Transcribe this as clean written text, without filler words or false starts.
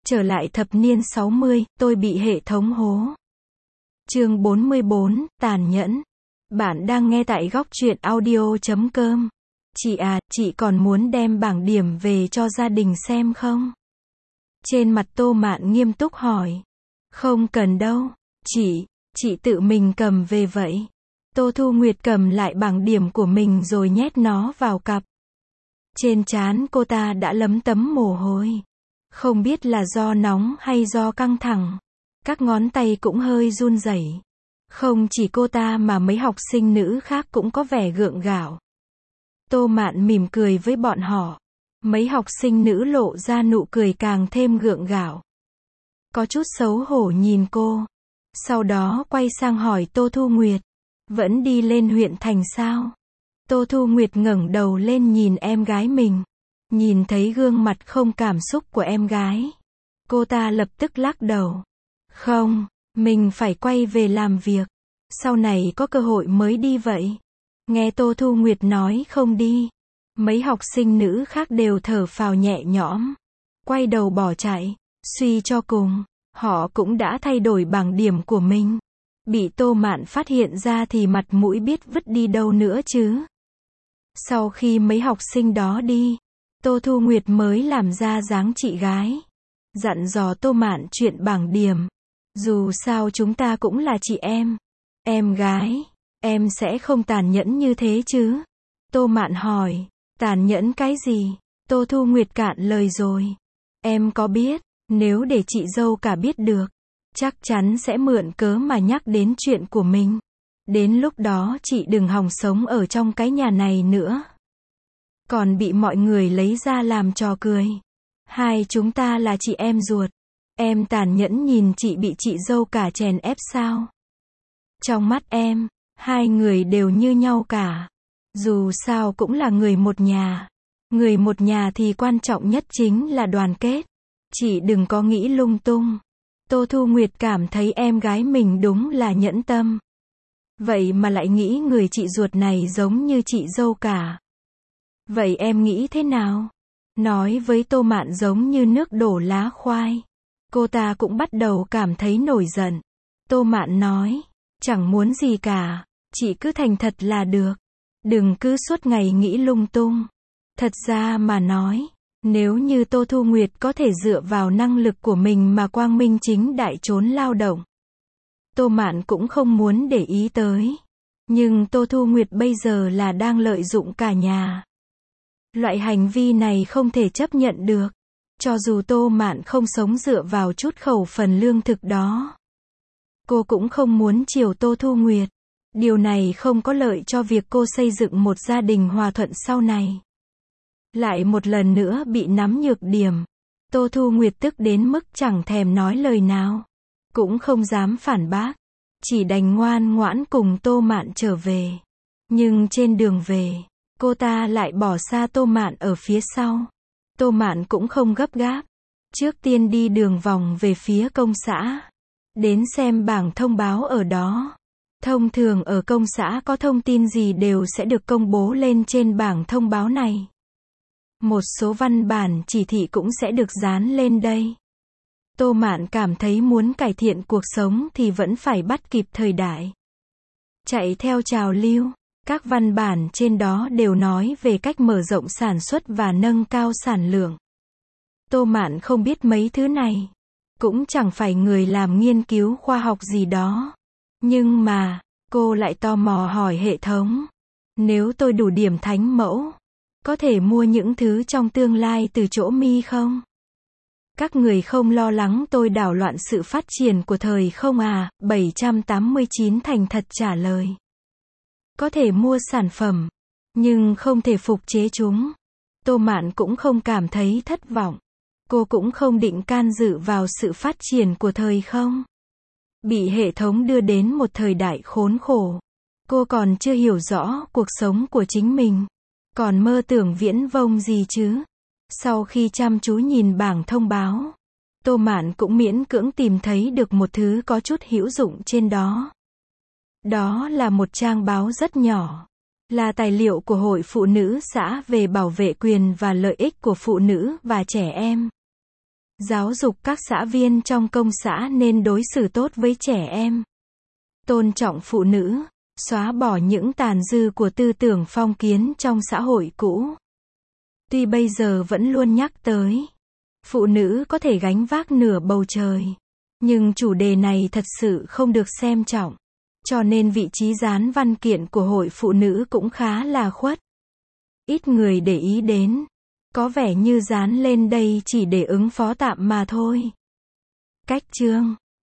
Trở lại thập niên 60, tôi bị hệ thống hố. Chương 44, tàn nhẫn. Bạn đang nghe tại góc truyện audio.com. Chị à, chị còn muốn đem bảng điểm về cho gia đình xem không? Trên mặt Tô Mạn nghiêm túc hỏi. Không cần đâu, chị tự mình cầm về vậy. Tô Thu Nguyệt cầm lại bảng điểm của mình rồi nhét nó vào cặp. Trên trán cô ta đã lấm tấm mồ hôi. Không biết là do nóng hay do căng thẳng. Các ngón tay cũng hơi run rẩy. Không chỉ cô ta mà mấy học sinh nữ khác cũng có vẻ gượng gạo. Tô Mạn mỉm cười với bọn họ. Mấy học sinh nữ lộ ra nụ cười càng thêm gượng gạo. Có chút xấu hổ nhìn cô. Sau đó quay sang hỏi Tô Thu Nguyệt. Vẫn đi lên huyện thành sao? Tô Thu Nguyệt ngẩng đầu lên nhìn em gái mình. Nhìn thấy gương mặt không cảm xúc của em gái. Cô ta lập tức lắc đầu. Không, mình phải quay về làm việc. Sau này có cơ hội mới đi vậy. Nghe Tô Thu Nguyệt nói không đi. Mấy học sinh nữ khác đều thở phào nhẹ nhõm. Quay đầu bỏ chạy. Suy cho cùng, họ cũng đã thay đổi bảng điểm của mình. Bị Tô Mạn phát hiện ra thì mặt mũi biết vứt đi đâu nữa chứ. Sau khi mấy học sinh đó đi, Tô Thu Nguyệt mới làm ra dáng chị gái. Dặn dò Tô Mạn chuyện bảng điểm. Dù sao chúng ta cũng là chị em. Em gái, em sẽ không tàn nhẫn như thế chứ? Tô Mạn hỏi. Tàn nhẫn cái gì? Tô Thu Nguyệt cạn lời rồi. Em có biết, nếu để chị dâu cả biết được, chắc chắn sẽ mượn cớ mà nhắc đến chuyện của mình. Đến lúc đó chị đừng hòng sống ở trong cái nhà này nữa. Còn bị mọi người lấy ra làm trò cười. Hai chúng ta là chị em ruột. Em tàn nhẫn nhìn chị bị chị dâu cả chèn ép sao? Trong mắt em, hai người đều như nhau cả. Dù sao cũng là người một nhà. Người một nhà thì quan trọng nhất chính là đoàn kết. Chị đừng có nghĩ lung tung. Tô Thu Nguyệt cảm thấy em gái mình đúng là nhẫn tâm. Vậy mà lại nghĩ người chị ruột này giống như chị dâu cả. Vậy em nghĩ thế nào? Nói với Tô Mạn giống như nước đổ lá khoai. Cô ta cũng bắt đầu cảm thấy nổi giận. Tô Mạn nói, chẳng muốn gì cả, chị cứ thành thật là được. Đừng cứ suốt ngày nghĩ lung tung. Thật ra mà nói, nếu như Tô Thu Nguyệt có thể dựa vào năng lực của mình mà quang minh chính đại trốn lao động, Tô Mạn cũng không muốn để ý tới. Nhưng Tô Thu Nguyệt bây giờ là đang lợi dụng cả nhà. Loại hành vi này không thể chấp nhận được. Cho dù Tô Mạn không sống dựa vào chút khẩu phần lương thực đó, cô cũng không muốn chiều Tô Thu Nguyệt. Điều này không có lợi cho việc cô xây dựng một gia đình hòa thuận sau này. Lại một lần nữa bị nắm nhược điểm. Tô Thu Nguyệt tức đến mức chẳng thèm nói lời nào. Cũng không dám phản bác. Chỉ đành ngoan ngoãn cùng Tô Mạn trở về. Nhưng trên đường về, cô ta lại bỏ xa Tô Mạn ở phía sau. Tô Mạn cũng không gấp gáp. Trước tiên đi đường vòng về phía công xã. Đến xem bảng thông báo ở đó. Thông thường ở công xã có thông tin gì đều sẽ được công bố lên trên bảng thông báo này. Một số văn bản chỉ thị cũng sẽ được dán lên đây. Tô Mạn cảm thấy muốn cải thiện cuộc sống thì vẫn phải bắt kịp thời đại. Chạy theo trào lưu, các văn bản trên đó đều nói về cách mở rộng sản xuất và nâng cao sản lượng. Tô Mạn không biết mấy thứ này. Cũng chẳng phải người làm nghiên cứu khoa học gì đó. Nhưng mà, cô lại tò mò hỏi hệ thống. Nếu tôi đủ điểm thánh mẫu, có thể mua những thứ trong tương lai từ chỗ Mi không? Các người không lo lắng tôi đảo loạn sự phát triển của thời không à? 789 thành thật trả lời. Có thể mua sản phẩm, nhưng không thể phục chế chúng. Tô Mạn cũng không cảm thấy thất vọng. Cô cũng không định can dự vào sự phát triển của thời không. Bị hệ thống đưa đến một thời đại khốn khổ. Cô còn chưa hiểu rõ cuộc sống của chính mình. Còn mơ tưởng viễn vông gì chứ? Sau khi chăm chú nhìn bảng thông báo, Tô Mạn cũng miễn cưỡng tìm thấy được một thứ có chút hữu dụng trên đó. Đó là một trang báo rất nhỏ. Là tài liệu của Hội Phụ Nữ xã về bảo vệ quyền và lợi ích của phụ nữ và trẻ em. Giáo dục các xã viên trong công xã nên đối xử tốt với trẻ em. Tôn trọng phụ nữ, xóa bỏ những tàn dư của tư tưởng phong kiến trong xã hội cũ. Tuy bây giờ vẫn luôn nhắc tới, phụ nữ có thể gánh vác nửa bầu trời, nhưng chủ đề này thật sự không được xem trọng. Cho nên vị trí dán văn kiện của Hội Phụ Nữ cũng khá là khuất. Ít người để ý đến. Có vẻ như dán lên đây chỉ để ứng phó tạm mà thôi. Cách chương